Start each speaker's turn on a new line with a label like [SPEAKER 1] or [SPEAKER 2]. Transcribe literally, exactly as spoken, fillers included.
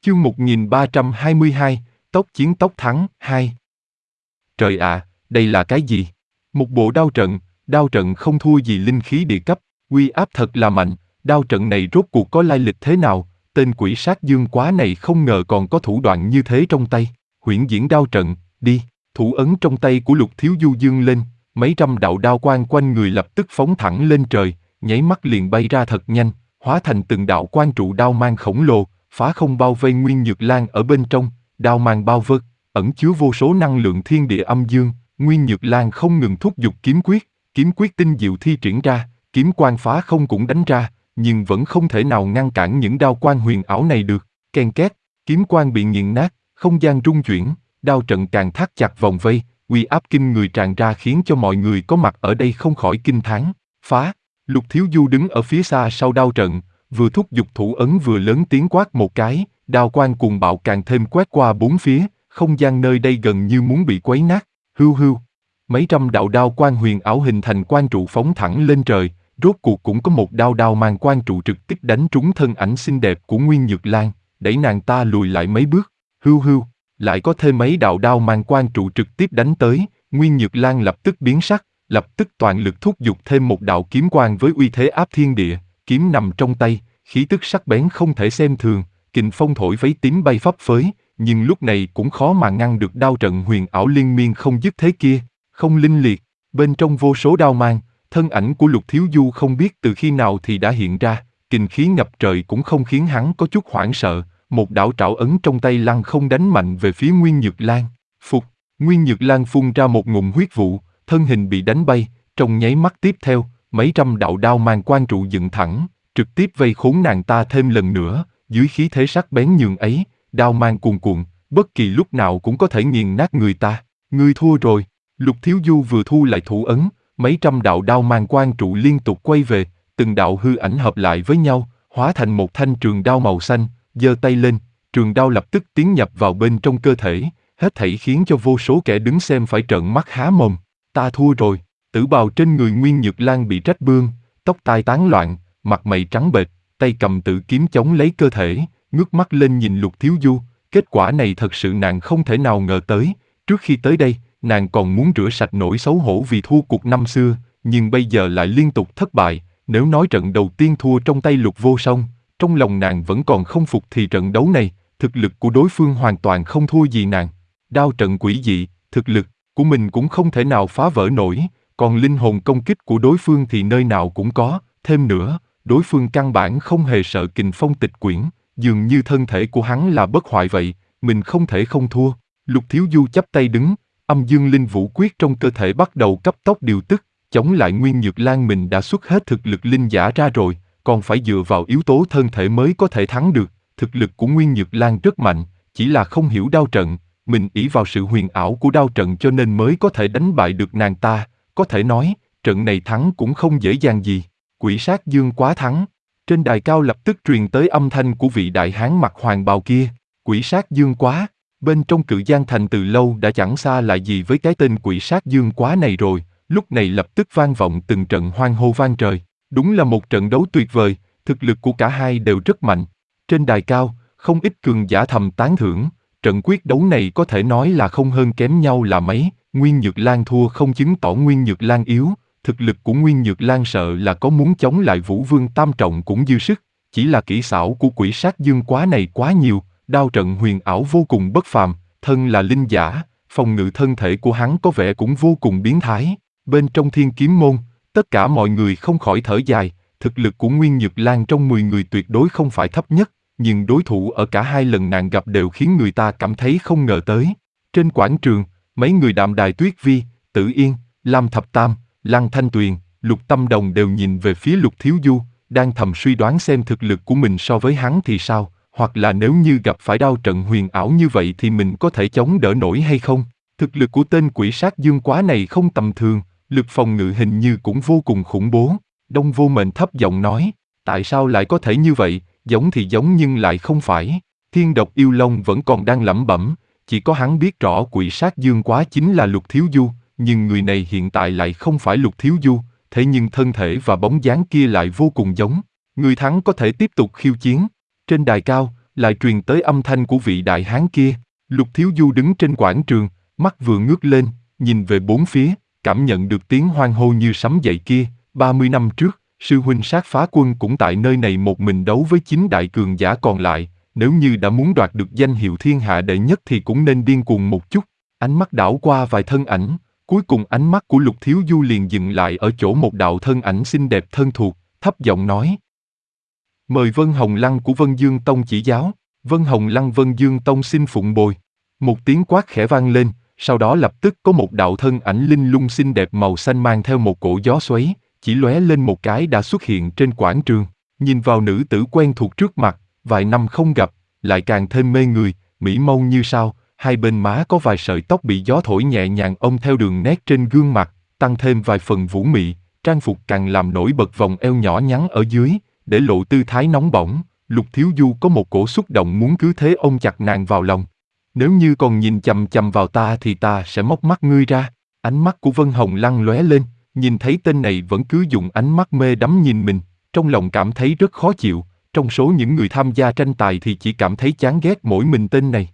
[SPEAKER 1] Chương một nghìn ba trăm hai mươi hai, tốc chiến tốc thắng, hai. Trời ạ, đây là cái gì? Một bộ đao trận, đao trận không thua gì linh khí địa cấp, uy áp thật là mạnh, đao trận này rốt cuộc có lai lịch thế nào, tên quỷ sát dương quá này không ngờ còn có thủ đoạn như thế trong tay. Huyễn diễn đao trận, đi, thủ ấn trong tay của Lục Thiếu Du dương lên, mấy trăm đạo đao quang quanh người lập tức phóng thẳng lên trời, nháy mắt liền bay ra thật nhanh, hóa thành từng đạo quang trụ đao mang khổng lồ, phá không bao vây Nguyên Nhược Lan ở bên trong, đao mang bao vây, ẩn chứa vô số năng lượng thiên địa âm dương. Nguyên Nhược Lan không ngừng thúc giục kiếm quyết, kiếm quyết tinh diệu thi triển ra, kiếm quang phá không cũng đánh ra, nhưng vẫn không thể nào ngăn cản những đao quang huyền ảo này được. Ken két, kiếm quang bị nghiền nát, không gian rung chuyển, đao trận càng thắt chặt vòng vây, uy áp kinh người tràn ra khiến cho mọi người có mặt ở đây không khỏi kinh thán. Phá! Lục Thiếu Du đứng ở phía xa sau đao trận, vừa thúc giục thủ ấn vừa lớn tiếng quát một cái, đao quang cuồng bạo càng thêm quét qua bốn phía, không gian nơi đây gần như muốn bị quấy nát. Hưu hưu, mấy trăm đạo đao quang huyền ảo hình thành quang trụ phóng thẳng lên trời, rốt cuộc cũng có một đao đao mang quang trụ trực tiếp đánh trúng thân ảnh xinh đẹp của Nguyên Nhược Lan, đẩy nàng ta lùi lại mấy bước. Hưu hưu, lại có thêm mấy đạo đao mang quang trụ trực tiếp đánh tới, Nguyên Nhược Lan lập tức biến sắc, lập tức toàn lực thúc giục thêm một đạo kiếm quang với uy thế áp thiên địa, kiếm nằm trong tay, khí tức sắc bén không thể xem thường, kình phong thổi váy tím bay phấp phới. Nhưng lúc này cũng khó mà ngăn được đao trận huyền ảo liên miên không dứt thế kia, không linh liệt, bên trong vô số đao mang, thân ảnh của Lục Thiếu Du không biết từ khi nào thì đã hiện ra, kình khí ngập trời cũng không khiến hắn có chút hoảng sợ, một đạo trảo ấn trong tay lăng không đánh mạnh về phía Nguyên Nhược Lan. Phục, Nguyên Nhược Lan phun ra một ngụm huyết vụ, thân hình bị đánh bay, trong nháy mắt tiếp theo, mấy trăm đạo đao mang quang trụ dựng thẳng, trực tiếp vây khốn nàng ta thêm lần nữa, dưới khí thế sắc bén nhường ấy. Đao mang cuồn cuộn, bất kỳ lúc nào cũng có thể nghiền nát người ta. Ngươi thua rồi. Lục Thiếu Du vừa thu lại thủ ấn, mấy trăm đạo đao mang quang trụ liên tục quay về, từng đạo hư ảnh hợp lại với nhau, hóa thành một thanh trường đao màu xanh, giơ tay lên, trường đao lập tức tiến nhập vào bên trong cơ thể, hết thảy khiến cho vô số kẻ đứng xem phải trợn mắt há mồm. Ta thua rồi. Tử bào trên người Nguyên Nhược Lan bị rách bươm, tóc tai tán loạn, mặt mày trắng bệch, tay cầm tự kiếm chống lấy cơ thể. Ngước mắt lên nhìn Lục Thiếu Du, kết quả này thật sự nàng không thể nào ngờ tới. Trước khi tới đây, nàng còn muốn rửa sạch nỗi xấu hổ vì thua cuộc năm xưa, nhưng bây giờ lại liên tục thất bại. Nếu nói trận đầu tiên thua trong tay Lục Vô Song, trong lòng nàng vẫn còn không phục thì trận đấu này, thực lực của đối phương hoàn toàn không thua gì nàng. Đao trận quỷ dị, thực lực của mình cũng không thể nào phá vỡ nổi, còn linh hồn công kích của đối phương thì nơi nào cũng có. Thêm nữa, đối phương căn bản không hề sợ kình phong tịch quyển. Dường như thân thể của hắn là bất hoại vậy, mình không thể không thua. Lục Thiếu Du chắp tay đứng, âm dương linh vũ quyết trong cơ thể bắt đầu cấp tốc điều tức, chống lại Nguyên Nhược Lan. Mình đã xuất hết thực lực linh giả ra rồi, còn phải dựa vào yếu tố thân thể mới có thể thắng được. Thực lực của Nguyên Nhược Lan rất mạnh, chỉ là không hiểu đao trận, mình ỷ vào sự huyền ảo của đao trận cho nên mới có thể đánh bại được nàng ta. Có thể nói, trận này thắng cũng không dễ dàng gì. Quỷ sát dương quá thắng. Trên đài cao lập tức truyền tới âm thanh của vị đại hán mặc hoàng bào kia. Quỷ sát dương quá. Bên trong Cự Giang Thành từ lâu đã chẳng xa lạ gì với cái tên quỷ sát dương quá này rồi. Lúc này lập tức vang vọng từng trận hoan hô vang trời. Đúng là một trận đấu tuyệt vời, thực lực của cả hai đều rất mạnh. Trên đài cao, không ít cường giả thầm tán thưởng. Trận quyết đấu này có thể nói là không hơn kém nhau là mấy. Nguyên Nhược Lan thua không chứng tỏ Nguyên Nhược Lan yếu. Thực lực của Nguyên Nhược Lan sợ là có muốn chống lại Vũ Vương Tam Trọng cũng dư sức, chỉ là kỹ xảo của quỷ sát dương quá này quá nhiều, đao trận huyền ảo vô cùng bất phàm, thân là linh giả, phòng ngự thân thể của hắn có vẻ cũng vô cùng biến thái. Bên trong Thiên Kiếm Môn, tất cả mọi người không khỏi thở dài, thực lực của Nguyên Nhược Lan trong mười người tuyệt đối không phải thấp nhất, nhưng đối thủ ở cả hai lần nàng gặp đều khiến người ta cảm thấy không ngờ tới. Trên quảng trường, mấy người Đạm Đài Tuyết Vi, Tử Yên, Lam Thập Tam, Lăng Thanh Tuyền, Lục Tâm Đồng đều nhìn về phía Lục Thiếu Du, đang thầm suy đoán xem thực lực của mình so với hắn thì sao, hoặc là nếu như gặp phải đao trận huyền ảo như vậy thì mình có thể chống đỡ nổi hay không. Thực lực của tên quỷ sát dương quá này không tầm thường, lực phòng ngự hình như cũng vô cùng khủng bố. Đông Vô Mệnh thấp giọng nói, tại sao lại có thể như vậy, giống thì giống nhưng lại không phải. Thiên Độc Yêu Long vẫn còn đang lẩm bẩm, chỉ có hắn biết rõ quỷ sát dương quá chính là Lục Thiếu Du. Nhưng người này hiện tại lại không phải Lục Thiếu Du, thế nhưng thân thể và bóng dáng kia lại vô cùng giống. Người thắng có thể tiếp tục khiêu chiến. Trên đài cao, lại truyền tới âm thanh của vị đại hán kia. Lục Thiếu Du đứng trên quảng trường, mắt vừa ngước lên, nhìn về bốn phía, cảm nhận được tiếng hoan hô như sấm dậy kia. ba mươi năm trước, sư huynh Sát Phá Quân cũng tại nơi này một mình đấu với chín đại cường giả còn lại, nếu như đã muốn đoạt được danh hiệu thiên hạ đệ nhất thì cũng nên điên cuồng một chút. Ánh mắt đảo qua vài thân ảnh, cuối cùng ánh mắt của Lục Thiếu Du liền dừng lại ở chỗ một đạo thân ảnh xinh đẹp thân thuộc, thấp giọng nói: "Mời Vân Hồng Lăng của Vân Dương Tông chỉ giáo." Vân Hồng Lăng Vân Dương Tông xin phụng bồi. Một tiếng quát khẽ vang lên, sau đó lập tức có một đạo thân ảnh linh lung xinh đẹp màu xanh mang theo một cổ gió xoáy, chỉ lóe lên một cái đã xuất hiện trên quảng trường. Nhìn vào nữ tử quen thuộc trước mặt, vài năm không gặp, lại càng thêm mê người, mỹ mâu như sao, hai bên má có vài sợi tóc bị gió thổi nhẹ nhàng ôm theo đường nét trên gương mặt, tăng thêm vài phần vũ mị, trang phục càng làm nổi bật vòng eo nhỏ nhắn ở dưới, để lộ tư thái nóng bỏng. Lục Thiếu Du có một cổ xúc động muốn cứ thế ôm chặt nàng vào lòng. "Nếu như còn nhìn chằm chằm vào ta thì ta sẽ móc mắt ngươi ra." Ánh mắt của Vân Hồng Lăng lóe lên, nhìn thấy tên này vẫn cứ dùng ánh mắt mê đắm nhìn mình, trong lòng cảm thấy rất khó chịu. Trong số những người tham gia tranh tài thì chỉ cảm thấy chán ghét mỗi mình tên này.